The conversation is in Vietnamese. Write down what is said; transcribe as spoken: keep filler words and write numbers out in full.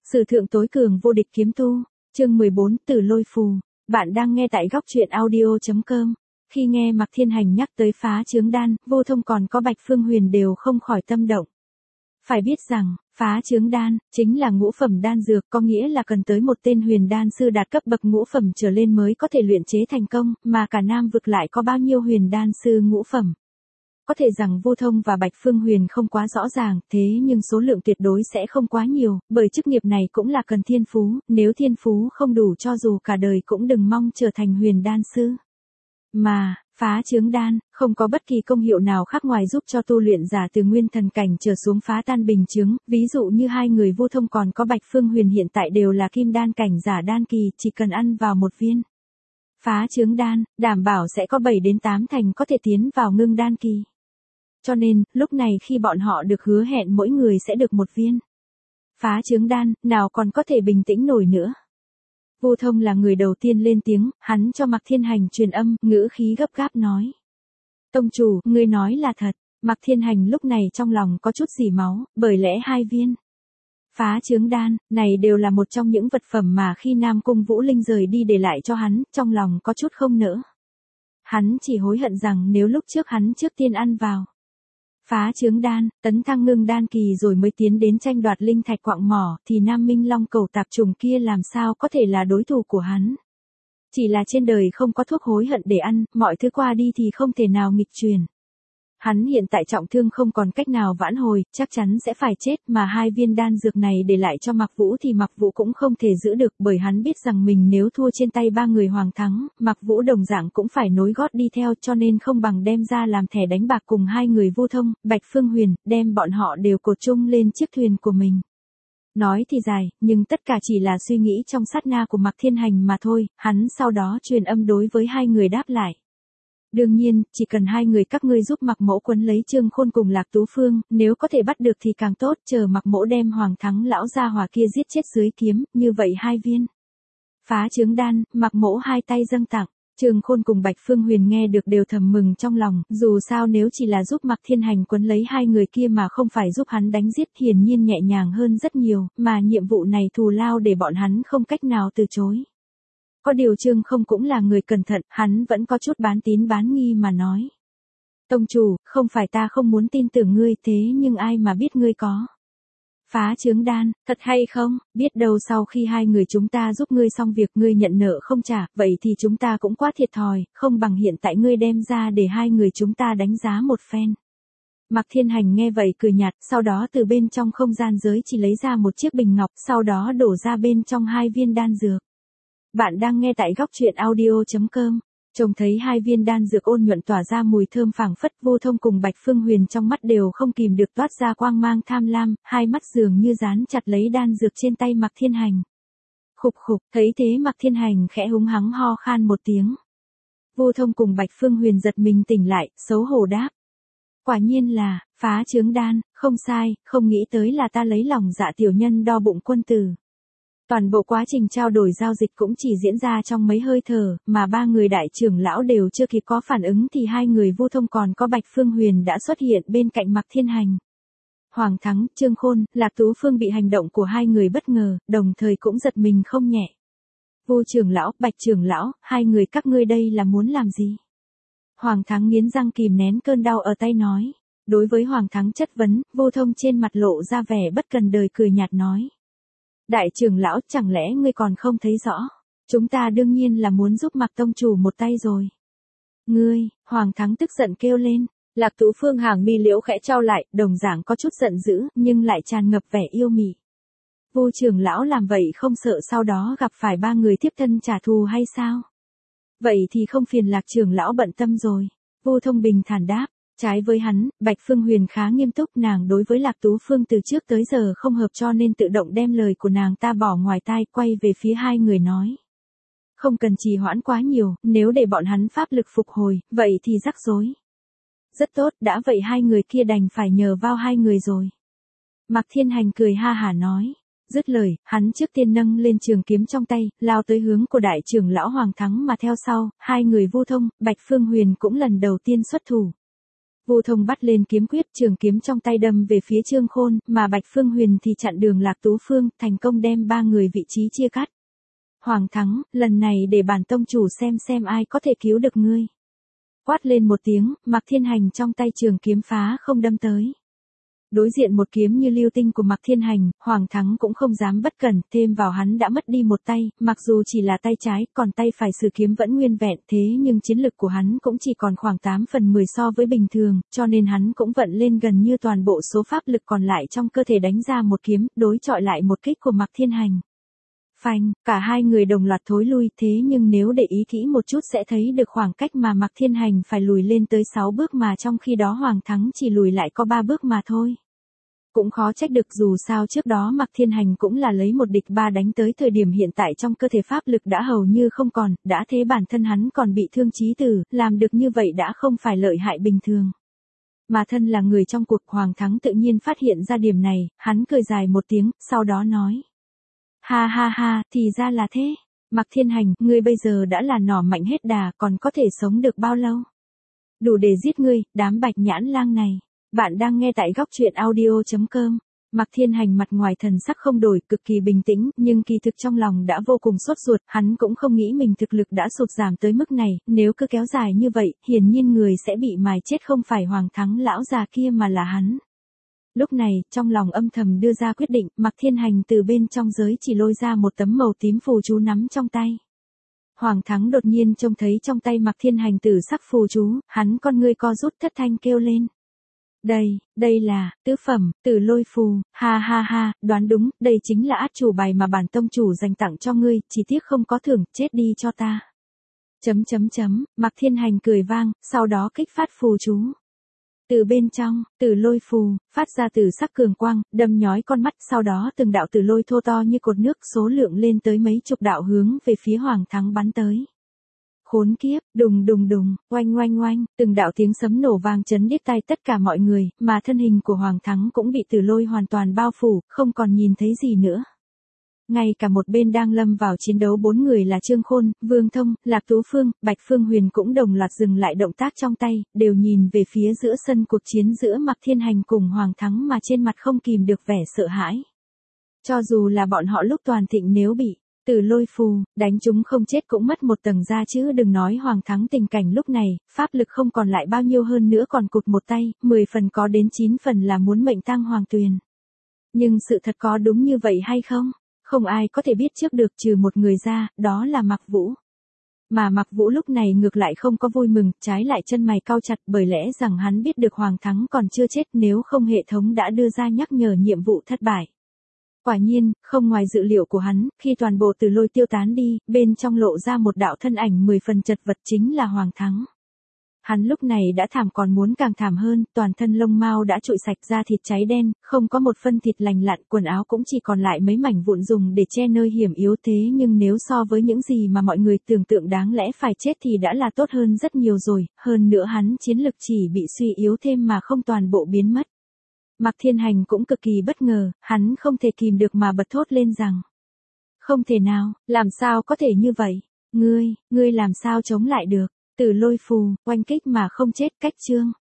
Sử thượng tối cường vô địch kiếm tu, chương mười bốn Tử Lôi Phù. Bạn đang nghe tại góc truyện audio chấm com. Khi nghe Mạc Thiên Hành nhắc tới phá chướng đan, Vô Thông còn có Bạch Phương Huyền đều không khỏi tâm động. Phải biết rằng, phá chướng đan, chính là ngũ phẩm đan dược, có nghĩa là cần tới một tên huyền đan sư đạt cấp bậc ngũ phẩm trở lên mới có thể luyện chế thành công, mà cả Nam vực lại có bao nhiêu huyền đan sư ngũ phẩm. Có thể rằng Vô Thông và Bạch Phương Huyền không quá rõ ràng, thế nhưng số lượng tuyệt đối sẽ không quá nhiều, bởi chức nghiệp này cũng là cần thiên phú, nếu thiên phú không đủ cho dù cả đời cũng đừng mong trở thành huyền đan sư. Mà, phá chướng đan, không có bất kỳ công hiệu nào khác ngoài giúp cho tu luyện giả từ nguyên thần cảnh trở xuống phá tan bình chướng, ví dụ như hai người Vô Thông còn có Bạch Phương Huyền hiện tại đều là kim đan cảnh giả đan kỳ, chỉ cần ăn vào một viên phá chướng đan, đảm bảo sẽ có bảy đến tám thành có thể tiến vào ngưng đan kỳ. Cho nên, lúc này khi bọn họ được hứa hẹn mỗi người sẽ được một viên phá chướng đan, nào còn có thể bình tĩnh nổi nữa. Vô Thông là người đầu tiên lên tiếng, hắn cho Mạc Thiên Hành truyền âm, ngữ khí gấp gáp nói. Tông chủ, ngươi nói là thật. Mạc Thiên Hành lúc này trong lòng có chút dỉ máu, bởi lẽ hai viên phá chướng đan, này đều là một trong những vật phẩm mà khi Nam Cung Vũ Linh rời đi để lại cho hắn, trong lòng có chút không nỡ. Hắn chỉ hối hận rằng nếu lúc trước hắn trước tiên ăn vào phá chướng đan, tấn thăng ngưng đan kỳ rồi mới tiến đến tranh đoạt linh thạch quạng mỏ, thì Nam Minh Long cầu tạp trùng kia làm sao có thể là đối thủ của hắn. Chỉ là trên đời không có thuốc hối hận để ăn, mọi thứ qua đi thì không thể nào nghịch truyền. Hắn hiện tại trọng thương không còn cách nào vãn hồi, chắc chắn sẽ phải chết, mà hai viên đan dược này để lại cho Mạc Vũ thì Mạc Vũ cũng không thể giữ được, bởi hắn biết rằng mình nếu thua trên tay ba người hoàng thắng, Mạc Vũ đồng dạng cũng phải nối gót đi theo, cho nên không bằng đem ra làm thẻ đánh bạc cùng hai người Vô Thông, Bạch Phương Huyền, đem bọn họ đều cột chung lên chiếc thuyền của mình. Nói thì dài, nhưng tất cả chỉ là suy nghĩ trong sát na của Mạc Thiên Hành mà thôi, hắn sau đó truyền âm đối với hai người đáp lại. Đương nhiên, chỉ cần hai người các ngươi giúp Mạc Mỗ quấn lấy Trương Khôn cùng Lạc Tú Phương, nếu có thể bắt được thì càng tốt, chờ Mạc Mỗ đem Hoàng Thắng lão gia hỏa kia giết chết dưới kiếm, như vậy hai viên phá chướng đan, Mạc Mỗ hai tay dâng tặng. Trương Khôn cùng Bạch Phương Huyền nghe được đều thầm mừng trong lòng, dù sao nếu chỉ là giúp Mạc Thiên Hành quấn lấy hai người kia mà không phải giúp hắn đánh giết, hiển nhiên nhẹ nhàng hơn rất nhiều, mà nhiệm vụ này thù lao để bọn hắn không cách nào từ chối. Có điều Trương không cũng là người cẩn thận, hắn vẫn có chút bán tín bán nghi mà nói. Tông chủ, không phải ta không muốn tin tưởng ngươi, thế nhưng ai mà biết ngươi có phá chướng đan, thật hay không, biết đâu sau khi hai người chúng ta giúp ngươi xong việc ngươi nhận nợ không trả, vậy thì chúng ta cũng quá thiệt thòi, không bằng hiện tại ngươi đem ra để hai người chúng ta đánh giá một phen. Mạc Thiên Hành nghe vậy cười nhạt, sau đó từ bên trong không gian giới chỉ lấy ra một chiếc bình ngọc, sau đó đổ ra bên trong hai viên đan dược. Bạn đang nghe tại góc truyện audio chấm com. Trông thấy hai viên đan dược ôn nhuận tỏa ra mùi thơm phảng phất, Vô Thông cùng Bạch Phương Huyền trong mắt đều không kìm được toát ra quang mang tham lam, hai mắt dường như dán chặt lấy đan dược trên tay Mạc Thiên Hành. Khục khục, thấy thế Mạc Thiên Hành khẽ húng hắng ho khan một tiếng. Vô Thông cùng Bạch Phương Huyền giật mình tỉnh lại, xấu hổ đáp. Quả nhiên là, phá chướng đan, không sai, không nghĩ tới là ta lấy lòng dạ tiểu nhân đo bụng quân tử. Toàn bộ quá trình trao đổi giao dịch cũng chỉ diễn ra trong mấy hơi thở, mà ba người đại trưởng lão đều chưa kịp có phản ứng thì hai người Vô Thông còn có Bạch Phương Huyền đã xuất hiện bên cạnh Mạc Thiên Hành. Hoàng Thắng, Trương Khôn, Lạc Tú Phương bị hành động của hai người bất ngờ, đồng thời cũng giật mình không nhẹ. Vô trưởng lão, Bạch trưởng lão, hai người các ngươi đây là muốn làm gì? Hoàng Thắng nghiến răng kìm nén cơn đau ở tay nói. Đối với Hoàng Thắng chất vấn, Vô Thông trên mặt lộ ra vẻ bất cần đời cười nhạt nói. Đại trưởng lão, chẳng lẽ ngươi còn không thấy rõ? Chúng ta đương nhiên là muốn giúp Mạc tông chủ một tay rồi. Ngươi, Hoàng Thắng tức giận kêu lên. Lạc Tú Phương hàng mi liễu khẽ trao lại, đồng dạng có chút giận dữ, nhưng lại tràn ngập vẻ yêu mị. Vô trưởng lão làm vậy không sợ sau đó gặp phải ba người tiếp thân trả thù hay sao? Vậy thì không phiền Lạc trưởng lão bận tâm rồi. Vô Thông bình thản đáp. Trái với hắn, Bạch Phương Huyền khá nghiêm túc, nàng đối với Lạc Tú Phương từ trước tới giờ không hợp cho nên tự động đem lời của nàng ta bỏ ngoài tai, quay về phía hai người nói. Không cần trì hoãn quá nhiều, nếu để bọn hắn pháp lực phục hồi, vậy thì rắc rối. Rất tốt, đã vậy hai người kia đành phải nhờ vào hai người rồi. Mạc Thiên Hành cười ha hả nói. Dứt lời, hắn trước tiên nâng lên trường kiếm trong tay, lao tới hướng của đại trưởng lão Hoàng Thắng mà theo sau, hai người Vô Thông, Bạch Phương Huyền cũng lần đầu tiên xuất thủ. Vu Thông bắt lên kiếm quyết, trường kiếm trong tay đâm về phía Trương Khôn, mà Bạch Phương Huyền thì chặn đường Lạc Tú Phương, thành công đem ba người vị trí chia cắt. Hoàng thắng, lần này để bản tông chủ xem xem ai có thể cứu được ngươi. Quát lên một tiếng, Mạc Thiên Hành trong tay trường kiếm phá không đâm tới. Đối diện một kiếm như lưu tinh của Mạc Thiên Hành, Hoàng thắng cũng không dám bất cẩn, thêm vào hắn đã mất đi một tay, mặc dù chỉ là tay trái, còn tay phải sử kiếm vẫn nguyên vẹn, thế nhưng chiến lực của hắn cũng chỉ còn khoảng tám phần mười so với bình thường, cho nên hắn cũng vận lên gần như toàn bộ số pháp lực còn lại trong cơ thể đánh ra một kiếm, đối chọi lại một kích của Mạc Thiên Hành. Phanh, cả hai người đồng loạt thối lui, thế nhưng nếu để ý kỹ một chút sẽ thấy được khoảng cách mà Mạc Thiên Hành phải lùi lên tới sáu bước mà trong khi đó Hoàng thắng chỉ lùi lại có ba bước mà thôi. Cũng khó trách được, dù sao trước đó Mạc Thiên Hành cũng là lấy một địch ba đánh tới, thời điểm hiện tại trong cơ thể pháp lực đã hầu như không còn, đã thế bản thân hắn còn bị thương chí tử, làm được như vậy đã không phải lợi hại bình thường. Mà thân là người trong cuộc, Hoàng thắng tự nhiên phát hiện ra điểm này, hắn cười dài một tiếng, sau đó nói. Ha ha ha, thì ra là thế. Mạc Thiên Hành, ngươi bây giờ đã là nỏ mạnh hết đà, còn có thể sống được bao lâu? Đủ để giết ngươi, đám bạch nhãn lang này. Bạn đang nghe tại góc truyện audio chấm com. Mạc Thiên Hành mặt ngoài thần sắc không đổi, cực kỳ bình tĩnh, nhưng kỳ thực trong lòng đã vô cùng sốt ruột, hắn cũng không nghĩ mình thực lực đã sụt giảm tới mức này, nếu cứ kéo dài như vậy, hiển nhiên người sẽ bị mài chết không phải Hoàng thắng lão già kia mà là hắn. Lúc này, trong lòng âm thầm đưa ra quyết định, Mạc Thiên Hành từ bên trong giới chỉ lôi ra một tấm màu tím phù chú nắm trong tay. Hoàng thắng đột nhiên trông thấy trong tay Mạc Thiên Hành tử sắc phù chú, hắn con ngươi co rút thất thanh kêu lên. Đây, đây là, tứ phẩm, tử lôi phù, ha ha ha, đoán đúng, đây chính là át chủ bài mà bản tông chủ dành tặng cho ngươi, chỉ tiếc không có thưởng, chết đi cho ta. Chấm chấm chấm, Mạc Thiên Hành cười vang, sau đó kích phát phù chú. Từ bên trong, tử lôi phù, phát ra tử sắc cường quang, đâm nhói con mắt, sau đó từng đạo tử lôi thô to như cột nước số lượng lên tới mấy chục đạo hướng về phía Hoàng thắng bắn tới. Khốn kiếp, đùng đùng đùng, oanh oanh oanh, từng đạo tiếng sấm nổ vang chấn điếc tai tất cả mọi người, mà thân hình của Hoàng thắng cũng bị tử lôi hoàn toàn bao phủ, không còn nhìn thấy gì nữa. Ngay cả một bên đang lâm vào chiến đấu bốn người là Trương Khôn, Vương Thông, Lạc Tú Phương, Bạch Phương Huyền cũng đồng loạt dừng lại động tác trong tay, đều nhìn về phía giữa sân cuộc chiến giữa Mạc Thiên Hành cùng Hoàng thắng mà trên mặt không kìm được vẻ sợ hãi. Cho dù là bọn họ lúc toàn thịnh nếu bị tử lôi phù đánh chúng không chết cũng mất một tầng da chứ đừng nói Hoàng thắng tình cảnh lúc này, pháp lực không còn lại bao nhiêu, hơn nữa còn cụt một tay, mười phần có đến chín phần là muốn mệnh tang hoàng tuyền. Nhưng sự thật có đúng như vậy hay không? Không ai có thể biết trước được trừ một người ra, đó là Mạc Vũ. Mà Mạc Vũ lúc này ngược lại không có vui mừng, trái lại chân mày cau chặt, bởi lẽ rằng hắn biết được Hoàng thắng còn chưa chết, nếu không hệ thống đã đưa ra nhắc nhở nhiệm vụ thất bại. Quả nhiên, không ngoài dự liệu của hắn, khi toàn bộ tử lôi tiêu tán đi, bên trong lộ ra một đạo thân ảnh mười phần chật vật, chính là Hoàng thắng. Hắn lúc này đã thảm còn muốn càng thảm hơn, toàn thân lông mao đã trụi sạch, da thịt cháy đen, không có một phân thịt lành lặn, quần áo cũng chỉ còn lại mấy mảnh vụn dùng để che nơi hiểm yếu, thế nhưng nếu so với những gì mà mọi người tưởng tượng đáng lẽ phải chết thì đã là tốt hơn rất nhiều rồi, hơn nữa hắn chiến lực chỉ bị suy yếu thêm mà không toàn bộ biến mất. Mạc Thiên Hành cũng cực kỳ bất ngờ, hắn không thể kìm được mà bật thốt lên rằng. Không thể nào, làm sao có thể như vậy? Ngươi, ngươi làm sao chống lại được? Tử lôi phù, oanh kích mà không chết, cách chương.